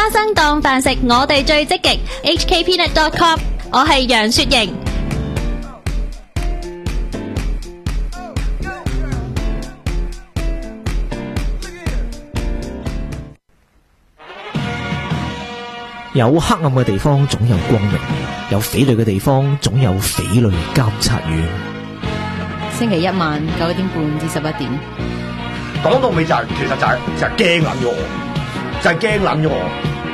花生當飯食，我哋最積極。hkpeanut.com， 我係楊雪瑩。 有黑暗嘅地方總有光明，有匪類嘅地方總有匪類監察院。 星期一晚9點半至11點。 講到尾就係、其實就係驚撚咗我，就係驚撚咗我。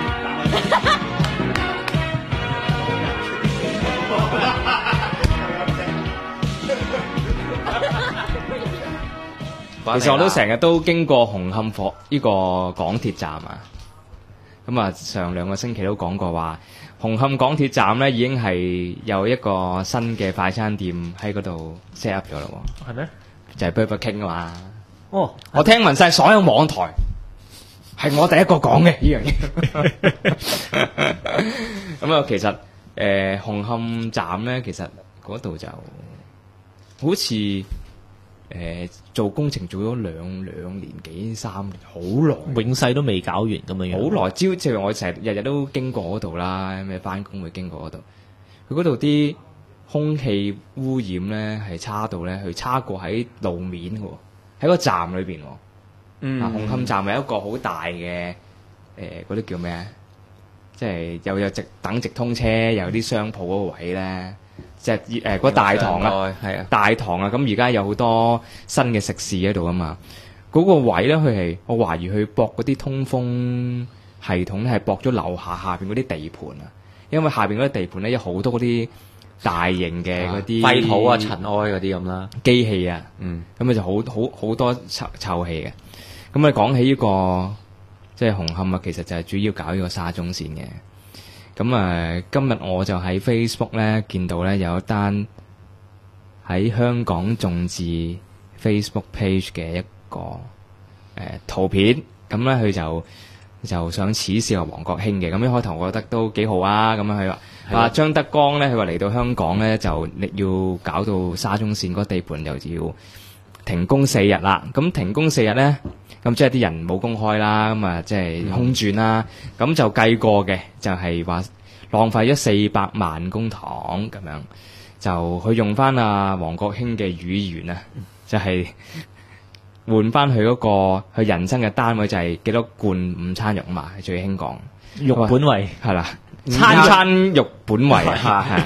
其實我都成日都經過紅磡火呢個港鐵站啊，咁啊上2個星期都講過話，紅磡港鐵站咧已經係有一個新嘅快餐店喺嗰度 set up 咗啦喎。係咩？就係 Burger King 啊嘛。 哦， 我聽聞晒所有網台，係我第一個講嘅呢樣嘢。咁啊，其實紅磡站咧，其實嗰度就好似做工程做咗兩年幾3年，好耐， 永世都未搞完咁樣樣。 好耐，即係我成日日都經過嗰度啦，咩翻工會經過嗰度。佢嗰度啲空氣污染咧係差到咧，佢差過喺路面嘅喎，喺個站裏邊喎。紅磡站係一個好大嘅嗰啲叫咩啊？即係又有等直通車，又有啲商鋪嗰個位咧。即係嗰大堂啊，係啊，大堂啊，咁而家有好多新嘅食肆喺度啊嘛。嗰個位咧，佢係我懷疑佢駁嗰啲通風系統咧，係駁咗樓下邊嗰啲地盤啊。因為下邊嗰啲地盤咧有好多嗰啲大型嘅嗰啲廢土啊、塵埃嗰啲咁啦， 機器啊，咁啊就好多臭氣嘅。咁啊講起呢個即係紅磡啊，其實就係主要搞呢個沙中線嘅。咁啊，今日我就喺 Facebook 咧見到咧有一單喺香港眾志 Facebook page 嘅一個圖片，咁咧佢就想恥笑黃國興嘅。咁一開頭我覺得都幾好啊，咁樣佢話張德江咧，佢話嚟到香港咧就要搞到沙中線嗰地盤又要停工4日啦。咁停工4日咧，咁即係啲人冇工開啦，咁啊即係空轉啦。咁就計過嘅，就係話浪費咗400萬公帑咁樣，就佢用翻阿黃國興嘅語言啊，就係換翻佢嗰個佢人生嘅單位就係幾多罐午餐肉嘛，係最興講肉本位係啦，餐肉本位啊。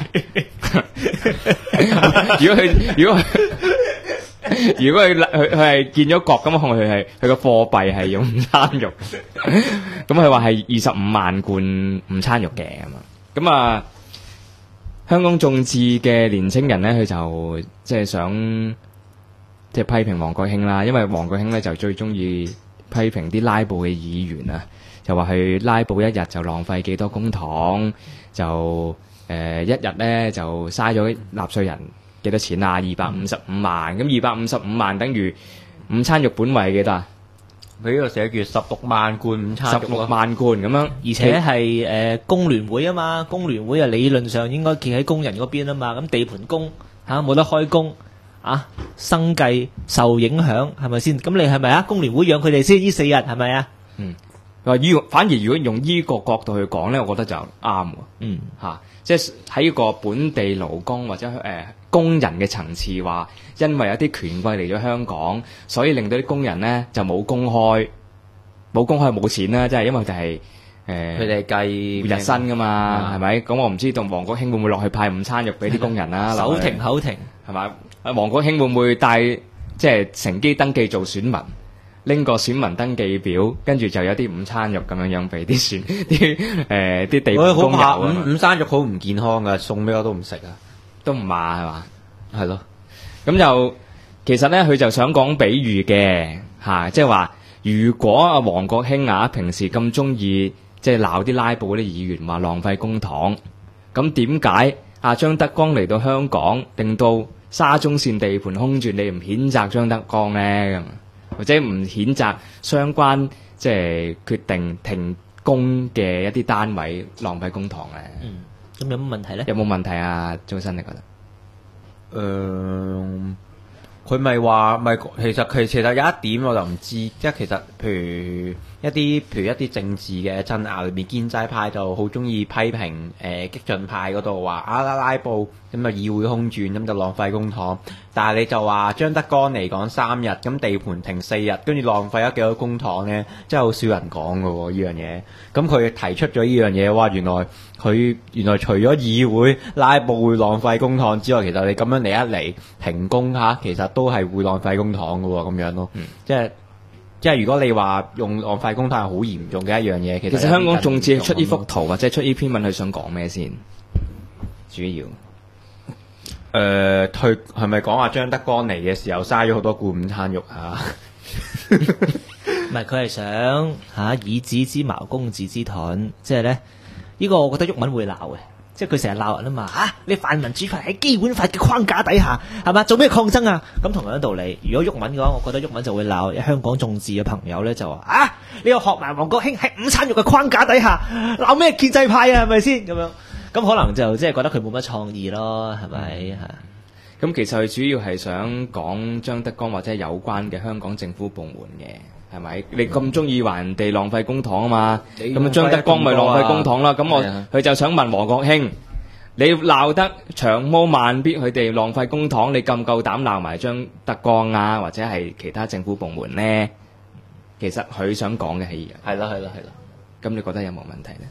如果佢係見咗角咁，佢個貨幣係用午餐肉，咁佢話係25萬罐午餐肉嘅咁啊。香港眾志嘅年青人咧，佢就即係想即係批評黃國興啦，因為黃國興咧就最中意批評啲拉布嘅議員啊，就話佢拉布一日就浪費幾多公帑，就一日咧就嘥咗納稅人幾多錢啊？255萬，咁255萬等於午餐肉本位幾多啊？ 佢呢度寫住16萬罐午餐肉 ，16萬罐咁樣， 而且係工聯會啊嘛，工聯會啊理論上應該企喺工人嗰邊啊嘛，咁地盤工冇得開工啊，生計受影響係咪先？咁你係咪啊？工聯會養佢哋先呢4日係咪啊？ 反而如果用呢個角度去講咧，我覺得就啱喎。即係喺呢個本地勞工或者工人嘅層次話，因為有啲權貴嚟咗香港，所以令到啲工人咧就冇工開冇錢啦，即係因為就係佢哋係計日薪噶嘛，係咪？咁我唔知道黃國興會唔會落去派午餐肉俾啲工人啦？ 口停係咪？黃國興會唔會帶即係乘機登記做選民，拎個選民登記表，跟住就有啲午餐肉咁樣俾啲啲地盤工友啊？ 午餐肉好唔健康噶，送俾我都唔食啊， 都唔話係嘛？ 係咯。 咁就其實咧，佢就想講比喻嘅即係話如果阿黃國興平時咁中意即係鬧啲拉布嗰啲議員話浪費公帑，咁點解張德江嚟到香港，令到沙中線地盤空轉，你唔譴責張德江咧？或者唔譴責相關即係決定停工嘅一啲單位浪費公帑咧？ 咁有乜問題咧？ 有冇問題啊？周生你覺得？ 佢咪話咪其實有一點我就唔知，即係其實譬如一啲政治嘅爭拗裏面，建制派就好中意批評激進派嗰度話拉布咁啊議會空轉咁就浪費公帑，但係你就話張德江嚟講3日，咁地盤停4日，跟住浪費咗幾多公帑呢？真係好少人講㗎喎呢樣嘢。咁佢提出咗呢樣嘢，哇！原來除咗議會拉布會浪費公帑之外，其實你咁樣嚟一嚟停工嚇，其實都係會浪費公帑㗎喎，咁樣咯。即係如果你話用浪費公帑係好嚴重嘅一樣嘢，其實香港眾志出呢幅圖或者出呢篇文，佢想講咩先？主要佢係咪講話張德江嚟嘅時候嘥咗好多罐午餐肉啊？ 唔係，佢係想以子之矛攻子之盾，即係咧呢個我覺得毓民會鬧嘅，即係佢成日鬧人啊嘛你泛民主派喺基本法嘅框架底下係嘛做咩抗爭啊？咁同樣道理，如果毓民嘅話，我覺得毓民就會鬧香港眾志嘅朋友咧，就話你又學埋王國興喺午餐肉嘅框架底下鬧咩建制派啊？係咪先咁樣？咁可能就即係覺得佢冇乜創意咯，係咪咁其實佢主要係想講張德江或者有關嘅香港政府部門嘅。係咪？你咁中意話人哋浪費公帑啊嘛？咁張德江咪浪費公帑啦。咁佢就想問王國興，你鬧得長毛慢必佢哋浪費公帑，你夠膽鬧埋張德江啊？或者係其他政府部門呢？其實佢想講嘅係係啦。 咁你覺得有冇問題呢？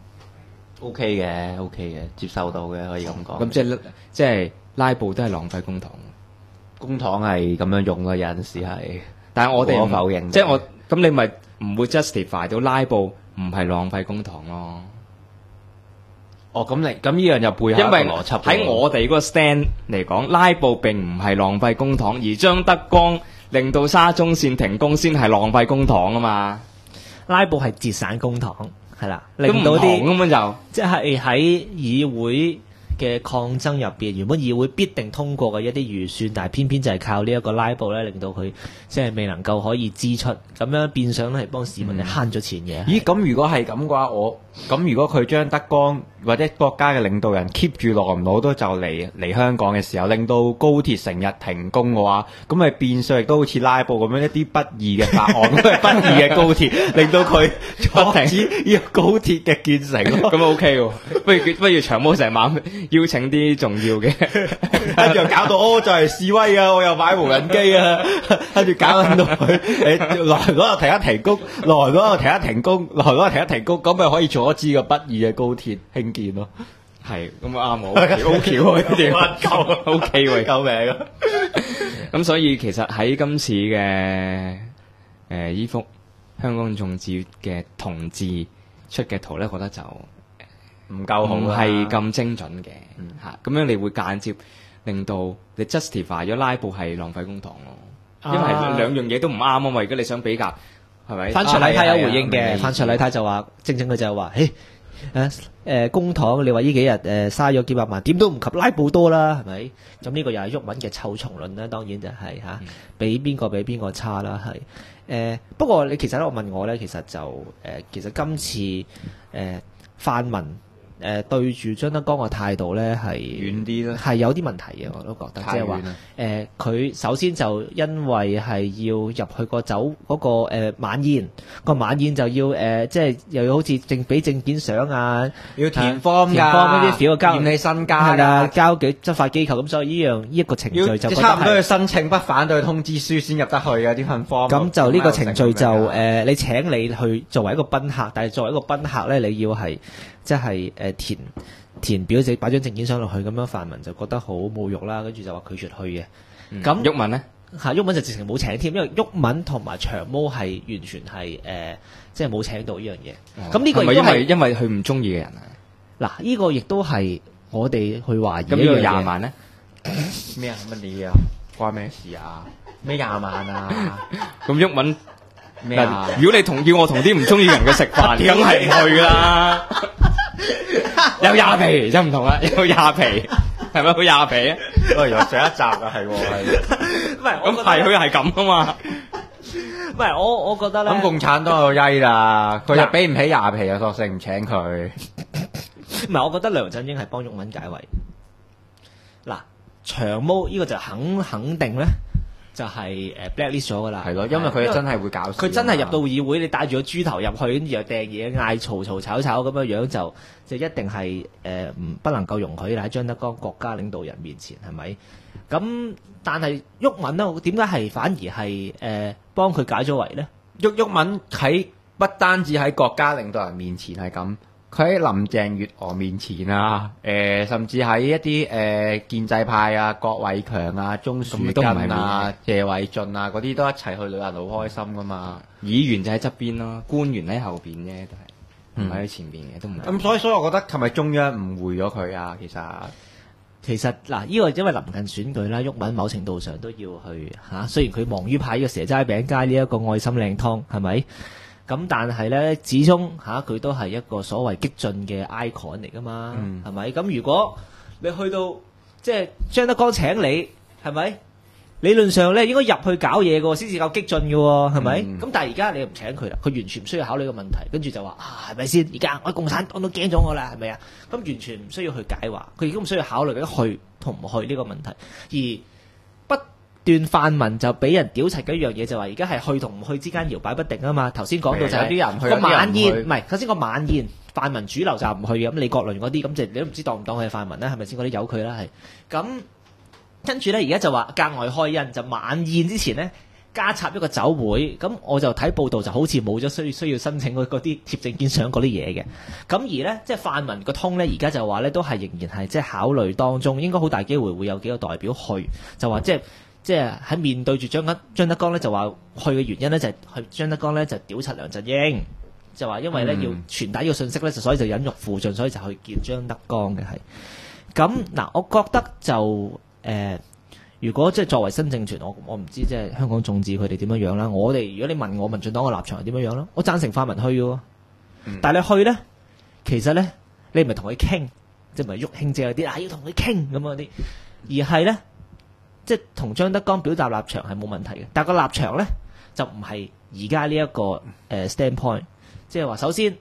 OK 嘅，接受到嘅，可以咁講。 咁即係拉布都係浪費公帑。 公帑係咁樣用咯，有陣時係。 但係我哋無可否認， 即係咁你咪唔會 justify 到拉布唔係浪費公帑咯？ 咁呢樣就背後一個邏輯。 喺我哋嗰個 stand 嚟講，拉布並唔係浪費公帑，而張德江令到沙中線停工先係浪費公帑啊嘛！ 拉布係節省公帑，係啦，令到啲根本就即係喺議會嘅抗爭入邊，原本議會必定通過嘅一啲預算，但係偏偏就係靠呢一個拉布咧，令到佢即係未能夠可以支出，咁樣變相咧係幫市民哋慳咗錢嘅。 咦？咁如果係咁嘅話，如果佢張德江或者國家嘅領導人 keep 住耐唔耐都就嚟香港嘅時候，令到高鐵成日停工嘅話，咁咪變相亦都好似拉布咁樣一啲不義嘅法案，都係不義嘅高鐵，令到佢阻止呢個高鐵嘅建成咯。 咁 OK 喎，不如長毛成晚邀請啲重要嘅， 跟住搞到就係示威啊！我又買無人機啊，跟住搞到佢來嗰度停一停工，來嗰度停一停工，來嗰度停一停工，咁咪可以阻止個不義嘅高鐵興建咯。 係咁啱我 OK 喎，呢啲 OK 喎， 救命啊！ 咁所以其實喺今次嘅依幅香港眾志嘅同志出嘅圖咧，覺得就唔夠好， 唔係咁精準嘅嚇。咁樣你會間接令到你 justify 咗拉布係浪費公帑咯，因為兩樣嘢都唔啱啊嘛。如果你想比較，係咪？ 范徐麗泰有回應嘅，范徐麗泰就話，正佢就係話，公帑你話呢幾日嘥咗幾百萬，點都唔及拉布多啦，係咪？咁呢個又係毓民嘅臭蟲論啦，當然就係比邊個差啦，係。不過你其實咧，我問我咧，其實就其實今次泛民對住張德江嘅態度咧係遠啲啦， 係有啲問題嘅，我都覺得，即係話佢首先就因為係要入去個酒嗰個晚宴，個晚宴就要即係又要好似俾證件相啊， 要填 form 㗎， 嗰啲表交驗你身家㗎，交給執法機構，咁所以呢一個程序就差唔多要申請不反對通知書先入得去嘅啲份 form。 咁就呢個程序就你請你去作為一個賓客，但係作為一個賓客咧，你要係即係填表擺張證件上落去，咁樣泛民就覺得好侮辱啦，跟住就話拒絕去嘅。咁毓民呢？ 毓民就直情冇請添，因為毓民同埋長毛係完全係即係冇請到呢樣嘢。咁呢個亦都係因為佢唔中意嘅人啊。 嗱，呢個亦都係我哋去懷疑。 咁呢個20萬呢？ 咩啊？乜嘢啊？關咩事啊？咩20萬啊？ 咁毓民咩啊？ 如果你要我同啲唔中意人嘅食飯，梗係唔去啦。有廿皮真唔同啦，有廿皮係咪好廿皮啊？ 喂，有上一集啊，係喎， 唔係咁係佢係咁啊嘛。 唔係我覺得咧， 咁共產黨就曳啦，佢又俾唔起廿皮，又索性唔請佢。 唔係，我覺得梁振英係幫毓民解圍。嗱，長毛呢個就肯定咧， 就係blacklist 咗噶啦。 係咯，因為佢真係會搞事。 佢真係入到議會，你帶住個豬頭入去，跟住又掟嘢、嗌嘈吵咁樣就一定係不能夠容許啦喺張德江國家領導人面前，係咪？咁但係毓民呢，點解係反而係幫佢解咗圍呢？ 毓民喺不單止喺國家領導人面前係咁，佢喺林鄭月娥面前啊，甚至喺一啲建制派啊，郭偉強啊、鍾樹根啊、謝偉俊啊嗰啲都一齊去旅行，好開心噶嘛。 議員就喺側邊咯，官員喺後邊啫，都係唔喺前邊嘅，都唔係。 咁所以我覺得係咪中央誤會咗佢啊？其實嗱，呢個因為臨近選舉啦，毓民某程度上都要去雖然佢忙於派呢個蛇齋餅街呢一個愛心靚湯，係咪？咁但係咧，始終佢都係一個所謂激進嘅 icon 嚟噶嘛，係咪？咁如果你去到即係張德江請你，係咪？理論上咧應該入去搞嘢嘅，先至夠激進嘅，係咪？咁但係而家你又唔請佢啦，佢完全唔需要考慮個問題，跟住就話係咪先？而家我共產黨都驚咗我啦，係咪啊？咁完全唔需要去解話，佢亦都唔需要考慮緊去同唔去呢個問題，而不斷泛民就俾人屌柒嘅一樣嘢，就話而家係去同唔去之間搖擺不定啊嘛。頭先講到就係有啲人去， 個晚宴，唔係頭先個晚宴，泛民主流就唔去嘅。咁李國麟嗰啲，咁就你都唔知當唔當佢係泛民咧，係咪先？嗰啲由佢啦，係咁跟住咧，而家就話格外開恩，就晚宴之前咧加插一個酒會。咁我就睇報道就好似冇咗需要申請嗰啲貼證件相嗰啲嘢嘅。咁而咧即係泛民個通咧，而家就話咧都係仍然係即係考慮當中，應該好大機會會有幾個代表去，就話即係喺面對住張德江咧，就話去嘅原因咧就係去張德江咧就屌柒梁振英，就話因為咧要傳達呢個信息咧，所以就忍辱負盡，所以就去見張德江嘅係。咁嗱，我覺得就如果即係作為新政團，我唔知即係香港眾志佢哋點樣樣啦。我哋如果你問我民進黨嘅立場係點樣樣啦，我贊成泛民去嘅，但係你去咧，其實咧你唔係同佢傾，即係唔係喐興姐嗰啲要同佢傾咁嗰啲，而係咧。即係同張德江表達立場係冇問題嘅，但係個立場咧就唔係而家呢一個standpoint， 即係話首先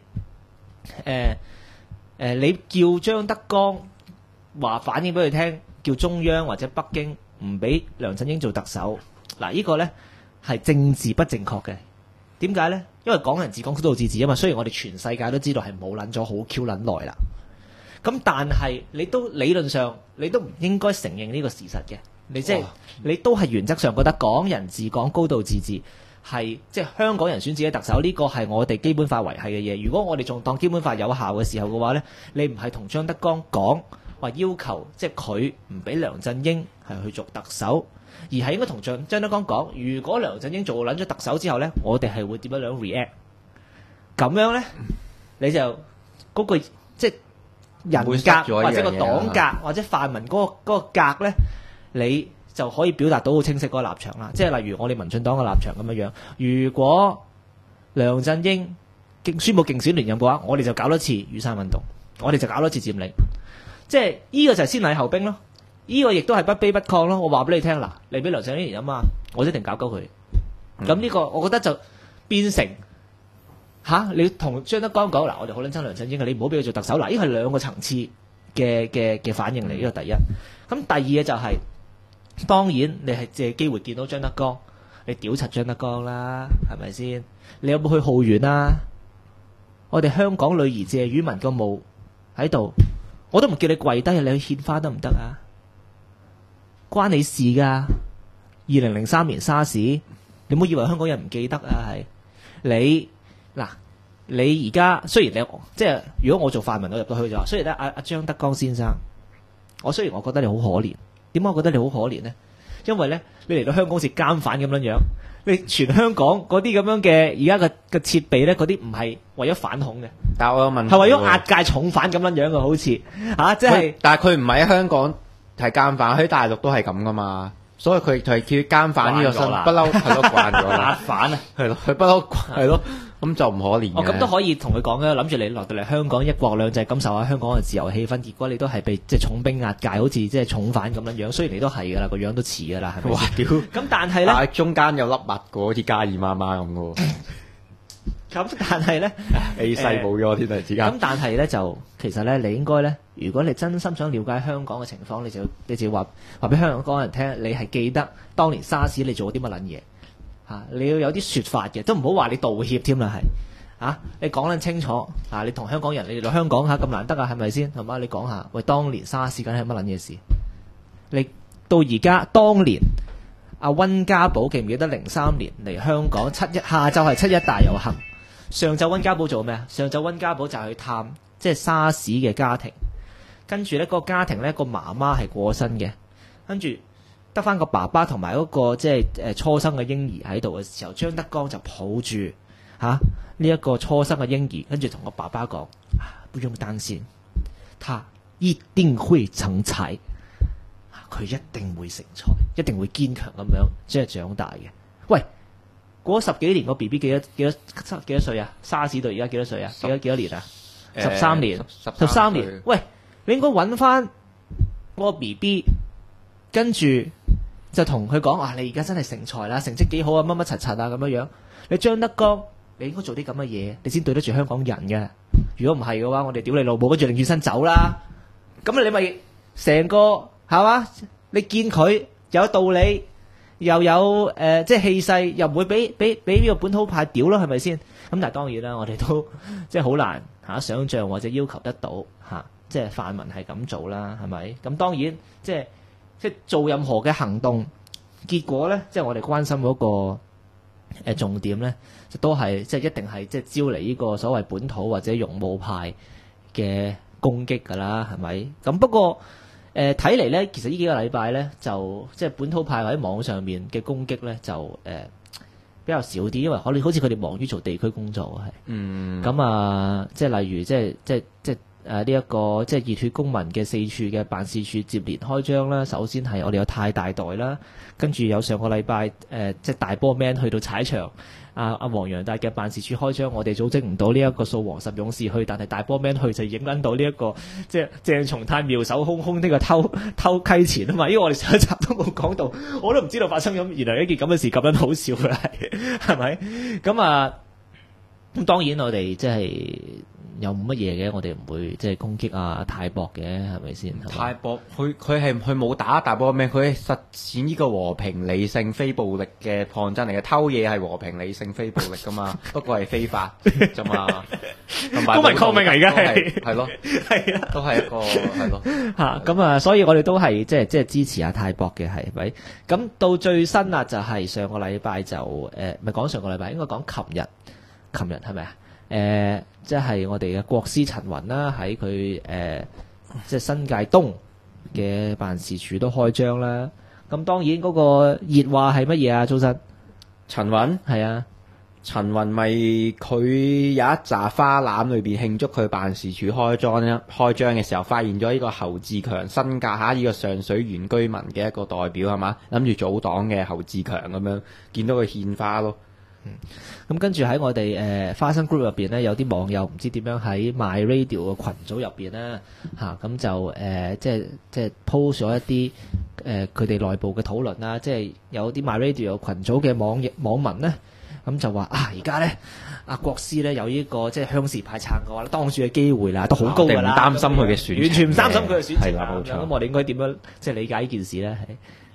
你叫張德江話反映俾佢聽，叫中央或者北京唔俾梁振英做特首，嗱呢個咧係政治不正確嘅。點解咧？因為港人治港，高度自治啊嘛。雖然我哋全世界都知道係冇撚咗好 Q 撚耐啦，咁但係你都理論上你都唔應該承認呢個事實嘅。你都係原則上覺得港人治港高度自治係即係香港人選自己特首，呢個係我哋基本法維繫嘅嘢。如果我哋仲當基本法有效嘅時候嘅話呢，你唔係同張德江講話要求即係佢唔俾梁振英係去做特首，而係應該同張德江講，如果梁振英做撚咗特首之後呢，我哋係會點樣 react？ 咁樣呢，你就嗰個即係人格或者個黨格或者泛民嗰個格呢。你就可以表達到好清晰嗰個立場啦，即係例如我哋民進黨嘅立場咁樣樣。如果梁振英宣布競選連任嘅話，我哋就搞多次雨傘運動，我哋就搞多次佔領，即係呢個就係先禮後兵咯。呢個亦都係不卑不亢咯。我話俾你聽嗱，你俾梁振英連任啊，我一定搞鳩佢。咁呢個我覺得就變成你同張德江講嗱，我哋好撚憎梁振英嘅，你唔好俾佢做特首嗱。呢個係兩個層次嘅反應嚟，呢個第一。咁第二嘅就係。當然，你係借機會見到張德江，你屌柒張德江啦，係咪先？你有冇去浩園啊？我哋香港女兒謝宇文個墓喺度，我都唔叫你跪低，你去獻花得唔得啊？關你事㗎。2003年沙士，你唔好以為香港人唔記得啊，係你嗱，你而家雖然你即係如果我做泛民，我入到去就話，雖然咧阿張德江先生，雖然我覺得你好可憐。點解我覺得你好可憐呢？因為咧，你嚟到香港好似監犯咁樣樣，你全香港嗰啲咁樣嘅而家嘅設備咧，嗰啲唔係為咗反恐嘅， 但係我有問題， 係為咗押解重犯咁樣樣嘅，好似即係。但係佢唔係喺香港係監犯，喺大陸都係咁噶嘛，所以佢就係叫監犯呢個身，不嬲係咯慣咗啦。押犯啊，係咯，佢不嬲係咯。咁就唔可憐嘅。咁都可以同佢講嘅，諗住你落到嚟香港一國兩制，感受下香港嘅自由氣氛。結果你都係被即係重兵押解，好似即係重犯咁樣樣。雖然你都係噶啦，個樣都似噶啦，係咪？哇！屌！咁但係咧，中間有粒物嘅，好似加爾媽媽咁嘅。 咁但係咧， 氣勢冇咗添，突然之間咁。但係咧就其實咧，你應該咧，如果你真心想了解香港嘅情況，你就要話俾香港人聽，你係記得當年沙士你做咗啲乜撚嘢嚇，你要有啲説法嘅，都唔好話你道歉添啦，係啊，你講得清楚啊，你同香港人，你嚟到香港嚇咁難得啊，係咪先係嘛？你講下，喂，當年沙士緊係乜撚嘢事？你到而家當年阿温家寶記唔記得03年嚟香港下晝係7·1大遊行？上晝温家寶做咩啊？上晝温家寶就係去探即係沙士嘅家庭，跟住咧個家庭咧個媽媽係過身嘅，跟住得翻個爸爸同埋嗰個即係初生嘅嬰兒喺度嘅時候，張德江就抱住呢一個初生嘅嬰兒，跟住同個爸爸講：不用擔心，他一定會成才，佢一定會成才，一定會堅強咁樣即係長大嘅。喂！過咗10幾年個 B B 幾多歲啊？沙士到而家幾多歲啊？幾多年啊？13年，13年。喂，你應該揾翻嗰個 B B，跟住就同佢講你而家真係成才啦，成績幾好啊，乜乜柒柒啊咁樣樣。你張德江，你應該做啲咁嘅嘢，你先對得住香港人嘅。如果唔係嘅話，我哋屌你老母，跟住擰轉身走啦。咁你咪成個係嘛？你見佢有道理。又有即係氣勢，又唔會俾呢個本土派屌咯，係咪先？咁但係當然啦，我哋都即係好難想像或者要求得到即係泛民係咁做啦，係咪？咁當然即係做任何嘅行動，結果咧，即係我哋關心嗰個重點咧，都係即係一定係即係招嚟呢個所謂本土或者勇武派嘅攻擊㗎啦，係咪？咁不過。睇嚟咧，其實呢幾個禮拜咧，就即係本土派喺網上面嘅攻擊咧，就比較少啲，因為好似佢哋忙於做地區工作係。咁即係例如即係呢一個即係熱血公民嘅4處嘅辦事處接連開張啦。首先係我哋有太大袋啦，跟住有上個禮拜即係大波 man 去到踩場。阿黃洋達嘅辦事處開張，我哋組織唔到呢一個掃黃十勇士去，但係大波 man 去就影撚到呢一個即係鄭松泰妙手空空呢個偷溪錢啊嘛！因為我哋上一集都冇講到，我都唔知道發生咗原來一件咁嘅事咁樣好笑嘅係咪？咁當然我哋即係又冇乜嘢嘅，我哋唔會即係攻擊泰博嘅，係咪先？ 泰博佢冇打大波咩？佢係實踐呢個和平理性非暴力嘅抗爭嚟嘅。偷嘢係和平理性非暴力噶嘛，不過係非法啫嘛。 公民抗命嚟嘅係咯，係啊，都係一個係咯咁所以我哋都係即係支持泰博嘅係咪？咁到最新就係上個禮拜就唔係講上個禮拜，應該講琴日係咪啊？即係我哋嘅國師陳雲啦，喺佢即係新界東嘅辦事處都開張啦。咁當然嗰個熱話係乜嘢啊？周生， 陳雲係啊， 陳雲咪佢有一紮花籃裏邊慶祝佢辦事處開張嘅時候，發現咗呢個侯志強新界呢個上水原居民嘅一個代表係嘛，諗住組黨嘅侯志強咁樣，見到佢獻花咯。 咁跟住喺我哋花生 group 入邊咧，有啲網友唔知點樣喺 My Radio 嘅群組入邊咧咁就即係 post 咗一啲佢哋內部嘅討論啦，即係有啲 My Radio 群組嘅網民咧，咁就話而家咧阿國師咧有呢個即係鄉事派撐嘅話，當選嘅機會啦，都好高㗎啦， 唔擔心佢嘅選情， 完全唔擔心佢嘅選情係啦，冇錯。 咁我哋應該點樣即係理解呢件事咧？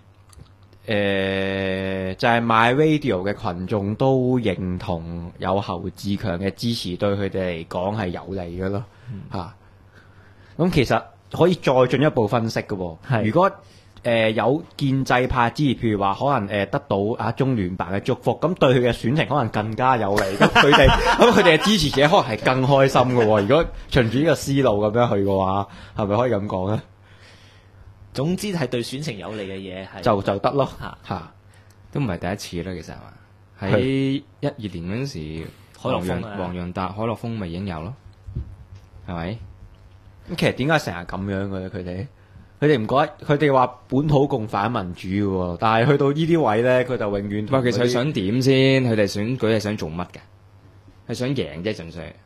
就係 My Radio 嘅群眾都認同有侯志強嘅支持，對佢哋嚟講係有利嘅咯嚇。咁其實可以再進一步分析嘅喎。如果有建制派支持，譬如話可能得到中聯辦嘅祝福，咁對佢嘅選情可能更加有利。咁佢哋嘅支持者可能係更開心嘅喎。如果循住呢個思路咁樣去嘅話，係咪可以咁講咧？ 總之係對選情有利嘅嘢， 就得咯嚇， 都唔係第一次啦。其實係嘛，喺12年嗰陣時，黃洋達、海陸豐咪已經有咯，係咪？ 咁其實點解成日咁樣嘅咧？佢哋唔覺得佢哋話本土共反民主嘅喎，但係去到呢啲位咧，佢就永遠其實佢想點先？佢哋選舉係想做乜嘅？係想贏啫，純粹。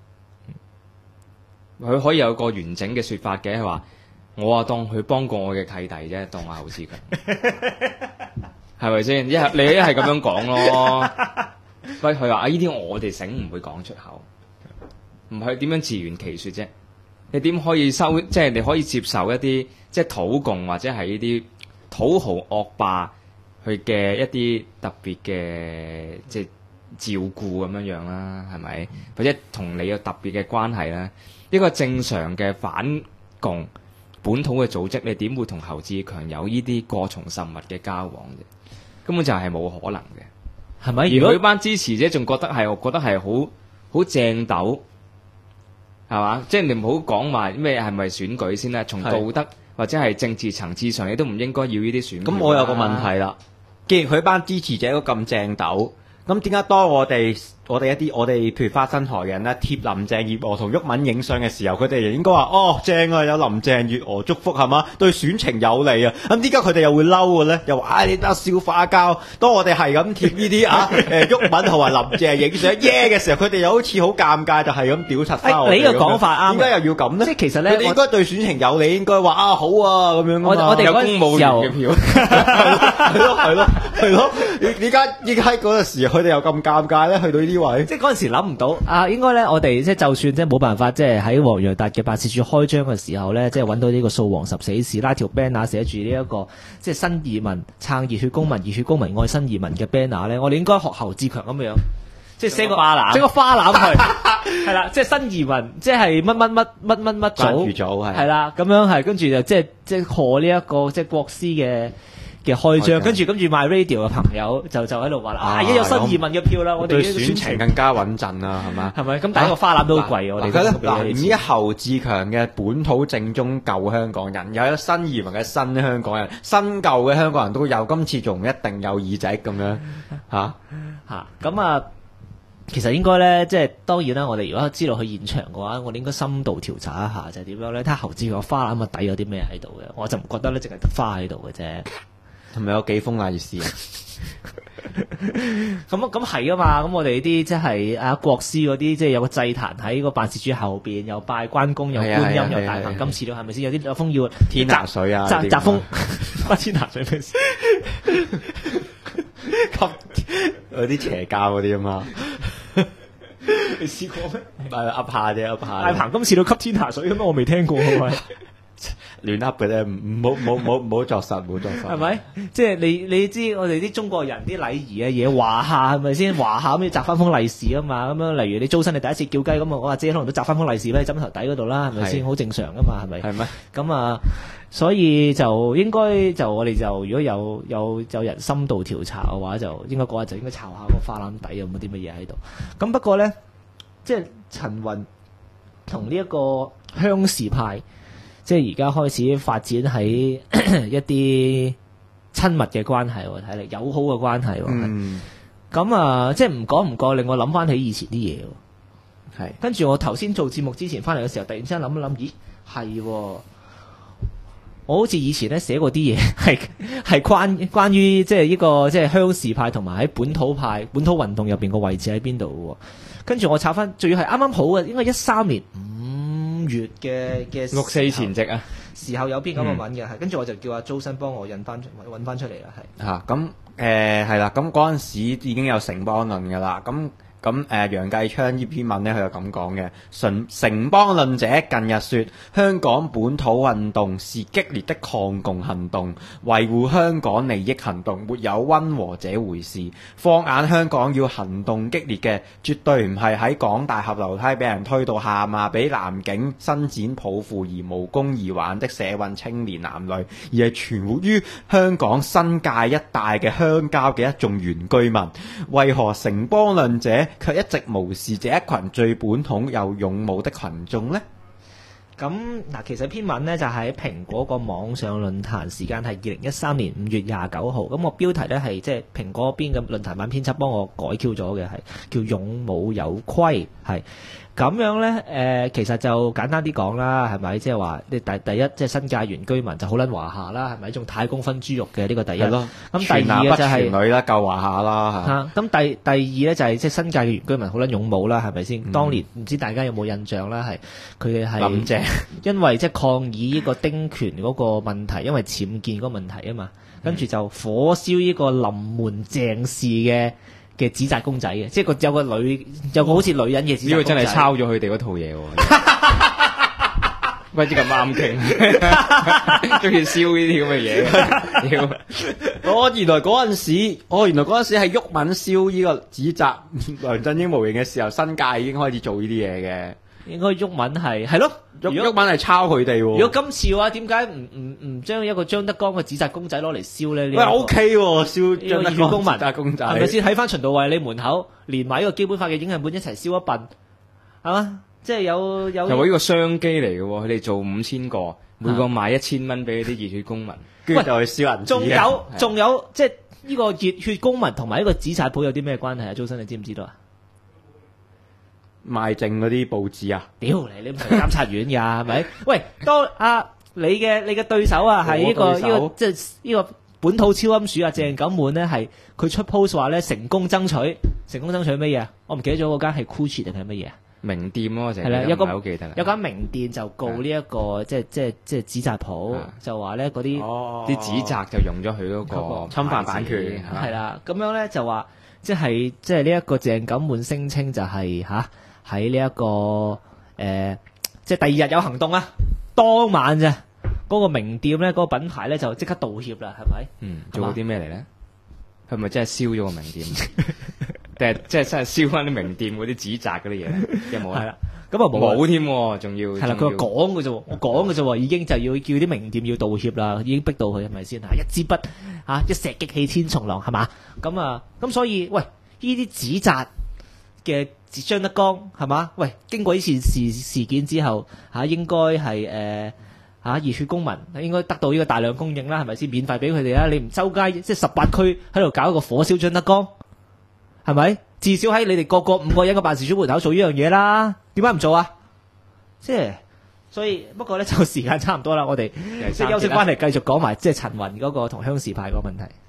佢可以有個完整嘅説法嘅，係話。我當佢幫過我嘅契弟啫，當我侯志強，係咪先？你一係咁樣講咯， 喂，佢話啊，呢啲我哋醒唔會講出口，唔係點樣自圓其說啫？你點可以收？即係你可以接受一啲即係土共或者係呢啲土豪惡霸佢嘅一啲特別嘅即係照顧咁樣啦，係咪？或者同你有特別嘅關係咧？一個正常嘅反共本土嘅組織，你點會同侯志強有呢啲過從甚密嘅交往啫？根本就係冇可能嘅， 係咪？ 而如果佢班支持者仲覺得係，我覺得係好正斗，係嘛？即係你唔好講話咩係咪選舉先啦，從道德或者係政治層次上，你都唔應該要呢啲選票。 咁我有個問題啦，既然佢班支持者都咁正斗，咁點解當我哋譬如花生台嘅人咧貼林鄭月娥同毓民影相嘅時候，佢哋應該話哦正啊，有林鄭月娥祝福係嘛，對選情有利啊。咁點解佢哋又會嬲嘅咧？又話你得笑花膠。當我哋係咁貼呢啲毓民同埋林鄭影相嘅時候，佢哋又好似好尷尬，就係咁表達翻我哋。 你個講法啱， 點解又要咁咧？ 即係其實咧， 佢哋應該對選情有利，應該話啊好啊咁樣。 我哋有公務員嘅票， 係咯。點解嗰陣時佢哋又咁尷尬咧？去到呢啲位， 即係嗰陣時諗唔到啊！應該咧，我哋即係就算即係冇辦法，即係喺黃洋達嘅辦事處開張嘅時候咧，即係揾到呢個掃黃十四事，拉條 banner 寫住呢一個即係新移民撐熱血公民、熱血公民愛新移民嘅 banner 咧，我哋應該學侯志強咁樣，即係寫個花籃，整個花籃去，係啦，即係新移民，即係乜組係啦，咁樣係跟住就即係賀呢一個即係國師嘅開張，跟住賣 radio 嘅朋友就喺度話啦，而家有新移民嘅票啦，我哋對選情更加穩陣啦，係嘛？ 係咪？咁但係個花籃都好貴，我哋嗱，而家侯志強嘅本土正宗舊香港人，又有新移民嘅新香港人，新舊嘅香港人都有，今次仲唔一定有耳仔咁樣嚇咁啊！其實應該咧，即係當然啦。我哋如果知道去現場嘅話，我哋應該深度調查一下，就係點樣咧？睇下侯志強花籃嘅底有啲咩喺度嘅。我就唔覺得咧，淨係得花喺度嘅啫。 係咪有幾封利是啊？ 咁係啊嘛。咁我哋啲即係國師嗰啲，即係有個祭壇喺個辦事處後邊，又拜關公，又觀音，又大鵬金翅鳥，係咪先？有封要天拿水啊， 擲風關天拿水咩事？ 有啲邪教嗰啲啊嘛。 你試過咩？ 噏下啫， 大鵬金翅鳥吸天拿水咁，我未聽過喎。 亂噏嘅啫，唔好作實，唔好作實。 係咪？即係你知我哋啲中國人啲禮儀嘅嘢，華夏係咪先？華夏咁要摘翻封利是啊嘛。咁樣例如你租新你第一次叫雞咁啊，我阿姐可能都摘翻封利是俾你枕頭底嗰度啦，係咪先？好正常噶嘛，係咪？ 係咩？ 咁啊，所以就應該就我哋就如果有人深度調查嘅話，就應該嗰日就應該查下個花籃底有冇啲乜嘢喺度。咁不過咧，即係陳雲同呢一個鄉事派。即係而家開始發展喺一啲親密嘅關係喎，睇嚟友好嘅關係喎。咁啊，即係唔講唔覺，令我諗翻起以前啲嘢喎。 係。跟住我頭先做節目之前翻嚟嘅時候，突然之間諗一諗，咦，係喎！我好似以前咧寫過啲嘢，係關於即係呢個即係鄉事派同埋喺本土派本土運動入邊個位置喺邊度喎。跟住我查翻，仲要係啱啱好嘅，應該13年5月嘅 6·4前夕啊， 時候有篇咁嘅文嘅，係跟住我就叫阿周生幫我揾翻出嚟啦，係嚇咁係啦，咁嗰陣時已經有城邦論㗎啦，咁楊繼昌呢篇文咧，佢就咁講嘅。城邦論者近日說，香港本土運動是激烈的抗共行動，維護香港利益行動，沒有溫和這回事。放眼香港要行動激烈嘅，絕對唔係喺港大合樓梯俾人推到喊啊，俾南警伸展抱負而無功而還的社運青年男女，而係存活於香港新界一帶嘅鄉郊嘅一眾原居民。為何城邦論者卻一直無視這一群最本土又勇武的群眾呢？ 咁嗱，其實篇文呢就喺蘋果個網上論壇，時間係2013年5月29號。咁我標題呢係即係蘋果邊嘅論壇版編輯幫我改 Q 咗嘅，係叫勇武有規，係。咁樣咧，其實就簡單啲講啦，係咪？即係話你第一，即係新界原居民就好撚華夏啦，係咪？仲太公分豬肉嘅呢個第一。係咯。咁第二嘅就係全女啦，夠華夏啦嚇。咁第二咧就係即係新界嘅原居民好撚勇武啦，係咪先？當年唔知大家有冇印象啦，係佢哋係林鄭，因為即係抗議呢個丁權嗰個問題，因為僭建嗰個問題啊嘛，跟住就火燒呢個臨門鄭氏嘅紙紮公仔嘅，即係有個好似女人嘅紙紮公仔。 呢個真係抄咗佢哋嗰套嘢喎。鬼知咁啱傾，中意燒呢啲咁嘅嘢。 原來嗰陣時係毓民燒呢個紙紮梁振英模型嘅時候，新界已經開始做呢啲嘢嘅。 應該毓民係咯， 毓民係抄佢哋喎。 如果今次嘅話，點解唔將一個張德江嘅紙紮公仔攞嚟燒咧？ 喂，OK 喎，燒張德江公民紙紮公仔， 係咪先？喺翻循道衛理門口，連埋呢個基本法嘅影印本一齊燒一笨，係嘛？即係有又話呢個商機嚟嘅喎，佢哋做5000個，每個賣1000蚊俾啲熱血公民， 跟住就去燒銀紙。 仲有，即係呢個熱血公民同埋呢個紙紮鋪有啲咩關係啊？周生，你知唔知道啊？ 賣剩嗰啲報紙啊！ 屌你唔係監察院㗎，係咪？喂，當你嘅對手啊，係呢個即係呢個本土超音鼠啊，鄭錦滿咧，係佢出 post 話咧成功爭取乜嘢？我唔記得咗嗰間係 Gucci 定係乜嘢啊？ 名店咯， 係啦，有間名店就告呢一個即係紙紮鋪，就話咧嗰啲啲紙紮就用咗佢嗰個侵犯版權， 係啦，咁樣咧就話即係呢一個鄭錦滿聲稱就係喺呢一個即係第二日有行動啊，當晚啫，嗰個名店咧，嗰個品牌咧就即刻道歉啦，係咪？ 做咗啲咩嚟咧？佢咪真係燒咗個名店？定係即係真係燒翻啲名店嗰啲紙紮嗰啲嘢？有冇啊？係啦，咁啊冇添，仲要係啦。佢話講嘅啫，我講嘅啫，已經就要叫啲名店要道歉啦，已經逼到佢係咪先？一支筆一石激起千重浪係嘛？咁所以喂，呢啲紙紮嘅張德江係嘛？喂，經過呢次事件之後應該係熱血公民應該得到呢個大量供應啦，係咪先？免費俾佢哋啦，你唔周街即係18區喺度搞一個火燒張德江，係咪？至少喺你哋個5個人嘅辦事處門口做呢樣嘢啦，點解唔做啊？即係所以不過咧就時間差唔多啦，我哋即係休息翻嚟繼續講埋即係陳雲嗰個同鄉事派嗰個問題。